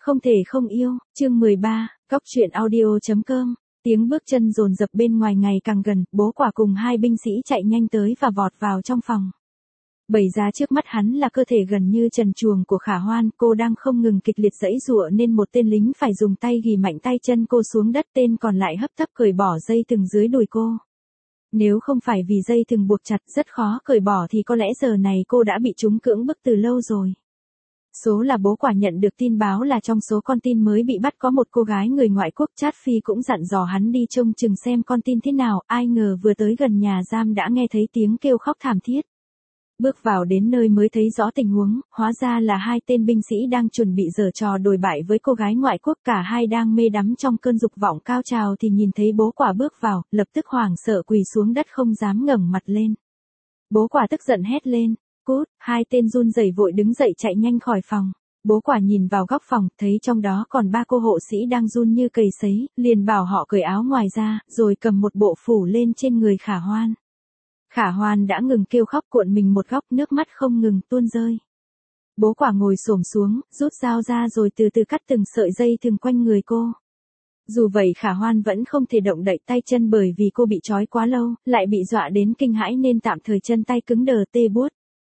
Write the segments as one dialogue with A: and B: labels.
A: Không thể không yêu, chương 13, Cóc truyện audio.com. Tiếng bước chân dồn dập bên ngoài ngày càng gần, bố quả cùng hai binh sĩ chạy nhanh tới và vọt vào trong phòng. Bày ra trước mắt hắn là cơ thể gần như trần truồng của Khả Hoan, cô đang không ngừng kịch liệt giãy giụa nên một tên lính phải dùng tay ghì mạnh tay chân cô xuống đất, tên còn lại hấp tấp cởi bỏ dây thừng dưới đùi cô. Nếu không phải vì dây thừng buộc chặt rất khó cởi bỏ thì có lẽ giờ này cô đã bị chúng cưỡng bức từ lâu rồi. Số là bố quả nhận được tin báo là trong số con tin mới bị bắt có một cô gái người ngoại quốc. Chát Phi cũng dặn dò hắn đi trông chừng xem con tin thế nào, ai ngờ vừa tới gần nhà giam đã nghe thấy tiếng kêu khóc thảm thiết. Bước vào đến nơi mới thấy rõ tình huống, hóa ra là hai tên binh sĩ đang chuẩn bị giở trò đồi bại với cô gái ngoại quốc, cả hai đang mê đắm trong cơn dục vọng cao trào thì nhìn thấy bố quả bước vào, lập tức hoảng sợ quỳ xuống đất không dám ngẩng mặt lên. Bố quả tức giận hét lên, cút, hai tên run rẩy vội đứng dậy chạy nhanh khỏi phòng. Bố quả nhìn vào góc phòng, thấy trong đó còn ba cô hộ sĩ đang run như cầy sấy, liền bảo họ cởi áo ngoài ra, rồi cầm một bộ phủ lên trên người Khả Hoan. Khả Hoan đã ngừng kêu khóc, cuộn mình một góc, nước mắt không ngừng tuôn rơi. Bố quả ngồi xổm xuống, rút dao ra rồi từ từ cắt từng sợi dây thừng quanh người cô. Dù vậy Khả Hoan vẫn không thể động đậy tay chân bởi vì cô bị trói quá lâu, lại bị dọa đến kinh hãi nên tạm thời chân tay cứng đờ tê buốt.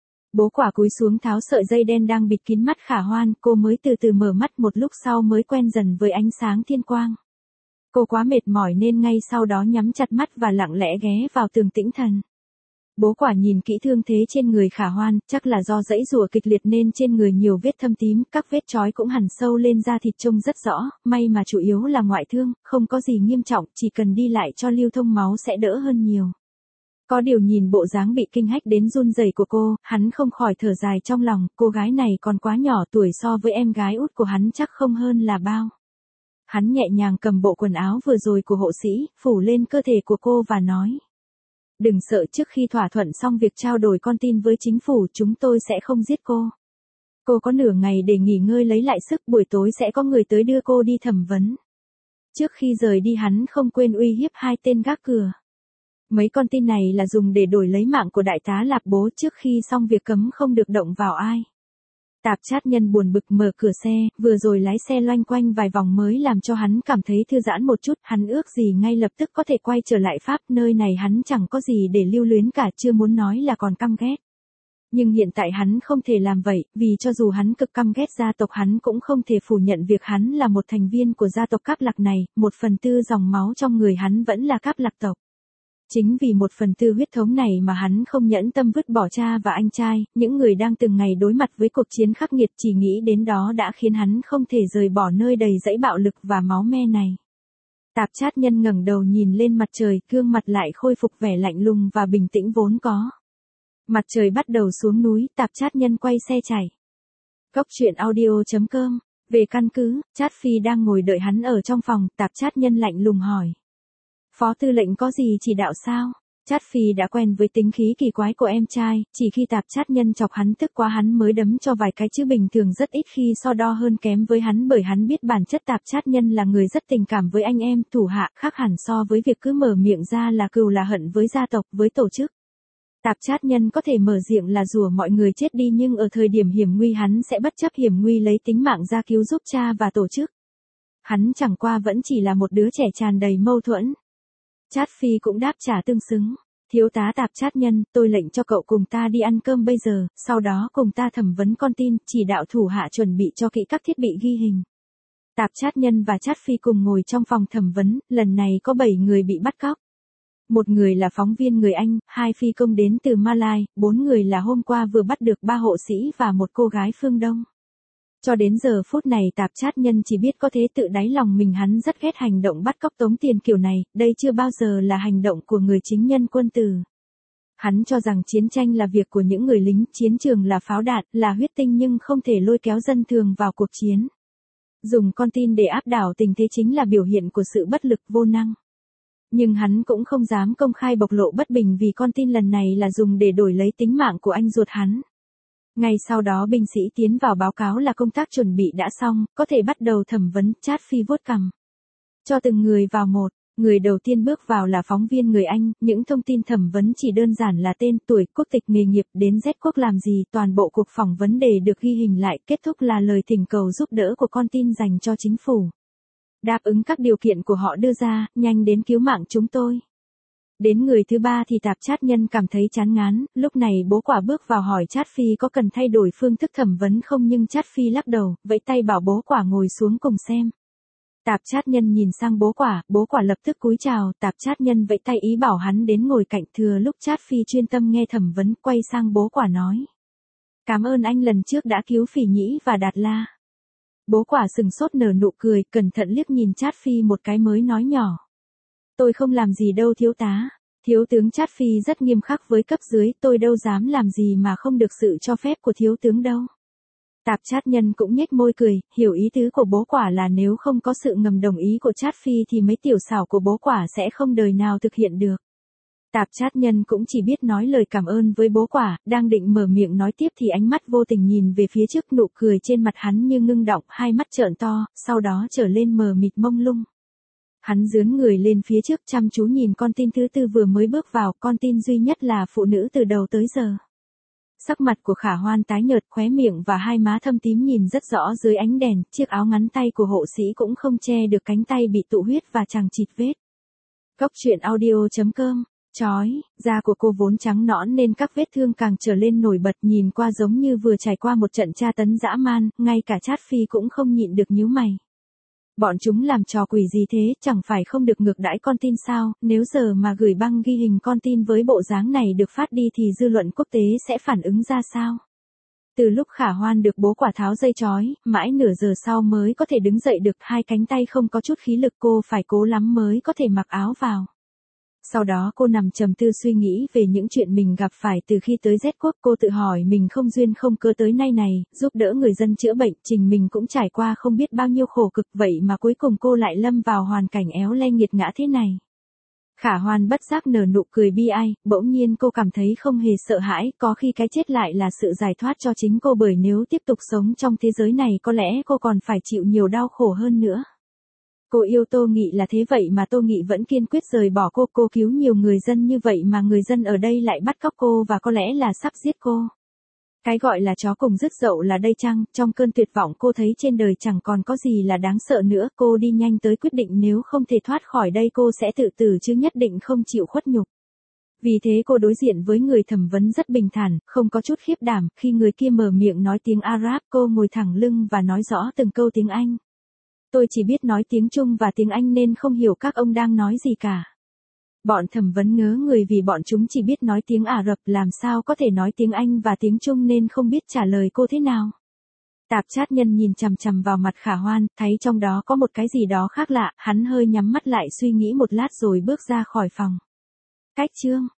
A: Bố quả cúi xuống tháo sợi dây đen đang bịt kín mắt Khả Hoan, cô mới từ từ mở mắt, một lúc sau mới quen dần với ánh sáng thiên quang. Cô quá mệt mỏi nên ngay sau đó nhắm chặt mắt và lặng lẽ ghé vào tường tĩnh thần. Bố quả nhìn kỹ thương thế trên người Khả Hoan, chắc là do giãy giụa kịch liệt nên trên người nhiều vết thâm tím, các vết trói cũng hằn sâu lên da thịt trông rất rõ, may mà chủ yếu là ngoại thương, không có gì nghiêm trọng, chỉ cần đi lại cho lưu thông máu sẽ đỡ hơn nhiều. Có điều nhìn bộ dáng bị kinh hách đến run rẩy của cô, hắn không khỏi thở dài trong lòng, cô gái này còn quá nhỏ tuổi, so với em gái út của hắn chắc không hơn là bao. Hắn nhẹ nhàng cầm bộ quần áo vừa rồi của hộ sĩ, phủ lên cơ thể của cô và nói. Đừng sợ, trước khi thỏa thuận xong việc trao đổi con tin với chính phủ, chúng tôi sẽ không giết cô. Cô có nửa ngày để nghỉ ngơi lấy lại sức, buổi tối sẽ có người tới đưa cô đi thẩm vấn. Trước khi rời đi hắn không quên uy hiếp hai tên gác cửa. Mấy con tin này là dùng để đổi lấy mạng của đại tá Lạp bố, trước khi xong việc cấm không được động vào ai. Tạp chát nhân buồn bực mở cửa xe, vừa rồi lái xe loanh quanh vài vòng mới làm cho hắn cảm thấy thư giãn một chút, hắn ước gì ngay lập tức có thể quay trở lại Pháp, nơi này hắn chẳng có gì để lưu luyến cả, chưa muốn nói là còn căm ghét. Nhưng hiện tại hắn không thể làm vậy, vì cho dù hắn cực căm ghét gia tộc hắn cũng không thể phủ nhận việc hắn là một thành viên của gia tộc Cáp Lạc này, 1/4 dòng máu trong người hắn vẫn là Cáp Lạc tộc. Chính vì 1/4 huyết thống này mà hắn không nhẫn tâm vứt bỏ cha và anh trai, những người đang từng ngày đối mặt với cuộc chiến khắc nghiệt, chỉ nghĩ đến đó đã khiến hắn không thể rời bỏ nơi đầy dẫy bạo lực và máu me này. Tạp chát nhân ngẩng đầu nhìn lên mặt trời, gương mặt lại khôi phục vẻ lạnh lùng và bình tĩnh vốn có. Mặt trời bắt đầu xuống núi, tạp chát nhân quay xe chạy. Cóc truyện audio.com. Về căn cứ, Chát Phi đang ngồi đợi hắn ở trong phòng, tạp chát nhân lạnh lùng hỏi. Phó tư lệnh có gì chỉ đạo sao? Chát Phi đã quen với tính khí kỳ quái của em trai, chỉ khi tạp chát nhân chọc hắn tức quá hắn mới đấm cho vài cái, chứ bình thường rất ít khi so đo hơn kém với hắn, bởi hắn biết bản chất tạp chát nhân là người rất tình cảm với anh em, thủ hạ, khác hẳn so với việc cứ mở miệng ra là cừu là hận với gia tộc, với tổ chức. Tạp chát nhân có thể mở miệng là rủa mọi người chết đi, nhưng ở thời điểm hiểm nguy hắn sẽ bất chấp hiểm nguy lấy tính mạng ra cứu giúp cha và tổ chức. Hắn chẳng qua vẫn chỉ là một đứa trẻ tràn đầy mâu thuẫn. Chát Phi cũng đáp trả tương xứng. Thiếu tá tạp chát nhân, tôi lệnh cho cậu cùng ta đi ăn cơm bây giờ, sau đó cùng ta thẩm vấn con tin, chỉ đạo thủ hạ chuẩn bị cho kỹ các thiết bị ghi hình. Tạp chát nhân và Chát Phi cùng ngồi trong phòng thẩm vấn, lần này có 7 người bị bắt cóc. Một người là phóng viên người Anh, 2 phi công đến từ Malai, 4 người là hôm qua vừa bắt được 3 hộ sĩ và một cô gái phương Đông. Cho đến giờ phút này tạp chát nhân chỉ biết có thế tự đáy lòng mình hắn rất ghét hành động bắt cóc tống tiền kiểu này, đây chưa bao giờ là hành động của người chính nhân quân tử. Hắn cho rằng chiến tranh là việc của những người lính, chiến trường là pháo đạn, là huyết tinh nhưng không thể lôi kéo dân thường vào cuộc chiến. Dùng con tin để áp đảo tình thế chính là biểu hiện của sự bất lực vô năng. Nhưng hắn cũng không dám công khai bộc lộ bất bình vì con tin lần này là dùng để đổi lấy tính mạng của anh ruột hắn. Ngay sau đó binh sĩ tiến vào báo cáo là công tác chuẩn bị đã xong, có thể bắt đầu thẩm vấn. Chát Phi vuốt cằm. Cho từng người vào một, Người đầu tiên bước vào là phóng viên người Anh, những thông tin thẩm vấn chỉ đơn giản là tên, tuổi, quốc tịch, nghề nghiệp, đến Z quốc làm gì, toàn bộ cuộc phỏng vấn đề được ghi hình lại, kết thúc là lời thỉnh cầu giúp đỡ của con tin dành cho chính phủ. Đáp ứng các điều kiện của họ đưa ra, nhanh đến cứu mạng chúng tôi. Đến người thứ ba thì tạp chát nhân cảm thấy chán ngán, lúc này bố quả bước vào hỏi Trát Phi có cần thay đổi phương thức thẩm vấn không nhưng Trát Phi lắc đầu, vẫy tay bảo bố quả ngồi xuống cùng xem. Tạp chát nhân nhìn sang bố quả lập tức cúi chào, tạp chát nhân vẫy tay ý bảo hắn đến ngồi cạnh, thừa lúc Trát Phi chuyên tâm nghe thẩm vấn quay sang bố quả nói. Cảm ơn anh lần trước đã cứu Phỉ Nhĩ và Đạt La. Bố quả sừng sốt nở nụ cười, cẩn thận liếc nhìn Trát Phi một cái mới nói nhỏ. Tôi không làm gì đâu thiếu tá. Thiếu tướng Trát Phi rất nghiêm khắc với cấp dưới, tôi đâu dám làm gì mà không được sự cho phép của thiếu tướng đâu. Tạp chát nhân cũng nhếch môi cười, hiểu ý tứ của bố quả là nếu không có sự ngầm đồng ý của Trát Phi thì mấy tiểu xảo của bố quả sẽ không đời nào thực hiện được. Tạp chát nhân cũng chỉ biết nói lời cảm ơn với bố quả, đang định mở miệng nói tiếp thì ánh mắt vô tình nhìn về phía trước, nụ cười trên mặt hắn như ngưng đọng, hai mắt trợn to, sau đó trở lên mờ mịt mông lung. Hắn dướn người lên phía trước chăm chú nhìn con tin thứ tư vừa mới bước vào, con tin duy nhất là phụ nữ từ đầu tới giờ. Sắc mặt của Khả Hoan tái nhợt, khóe miệng và hai má thâm tím nhìn rất rõ dưới ánh đèn, chiếc áo ngắn tay của hộ sĩ cũng không che được cánh tay bị tụ huyết và chằng chịt vết. Góc truyện audio.com. Chói, da của cô vốn trắng nõn nên các vết thương càng trở lên nổi bật, nhìn qua giống như vừa trải qua một trận tra tấn dã man, ngay cả Trát Phi cũng không nhịn được nhíu mày. Bọn chúng làm trò quỷ gì thế, chẳng phải không được ngược đãi con tin sao, nếu giờ mà gửi băng ghi hình con tin với bộ dáng này được phát đi thì dư luận quốc tế sẽ phản ứng ra sao? Từ lúc Khả Hoan được bố quả tháo dây chói, mãi nửa giờ sau mới có thể đứng dậy được, hai cánh tay không có chút khí lực, cô phải cố lắm mới có thể mặc áo vào. Sau đó cô nằm trầm tư suy nghĩ về những chuyện mình gặp phải từ khi tới Z quốc, cô tự hỏi mình không duyên không cớ tới nay này, giúp đỡ người dân chữa bệnh, trình mình cũng trải qua không biết bao nhiêu khổ cực, vậy mà cuối cùng cô lại lâm vào hoàn cảnh éo le nghiệt ngã thế này. Khả Hoan bất giác nở nụ cười bi ai, bỗng nhiên cô cảm thấy không hề sợ hãi, có khi cái chết lại là sự giải thoát cho chính cô, bởi nếu tiếp tục sống trong thế giới này có lẽ cô còn phải chịu nhiều đau khổ hơn nữa. Cô yêu Tô Nghị là thế vậy mà Tô Nghị vẫn kiên quyết rời bỏ cô cứu nhiều người dân như vậy mà người dân ở đây lại bắt cóc cô và có lẽ là sắp giết cô. Cái gọi là chó cùng rứt dậu là đây chăng, trong cơn tuyệt vọng cô thấy trên đời chẳng còn có gì là đáng sợ nữa, cô đi nhanh tới quyết định nếu không thể thoát khỏi đây cô sẽ tự tử chứ nhất định không chịu khuất nhục. Vì thế cô đối diện với người thẩm vấn rất bình thản, không có chút khiếp đảm, khi người kia mở miệng nói tiếng Arab cô ngồi thẳng lưng và nói rõ từng câu tiếng Anh. Tôi chỉ biết nói tiếng Trung và tiếng Anh nên không hiểu các ông đang nói gì cả. Bọn thẩm vấn ngớ người vì bọn chúng chỉ biết nói tiếng Ả Rập, làm sao có thể nói tiếng Anh và tiếng Trung nên không biết trả lời cô thế nào. Tạp chát nhân nhìn chằm chằm vào mặt Khả Hoan, thấy trong đó có một cái gì đó khác lạ, hắn hơi nhắm mắt lại suy nghĩ một lát rồi bước ra khỏi phòng. Cách chương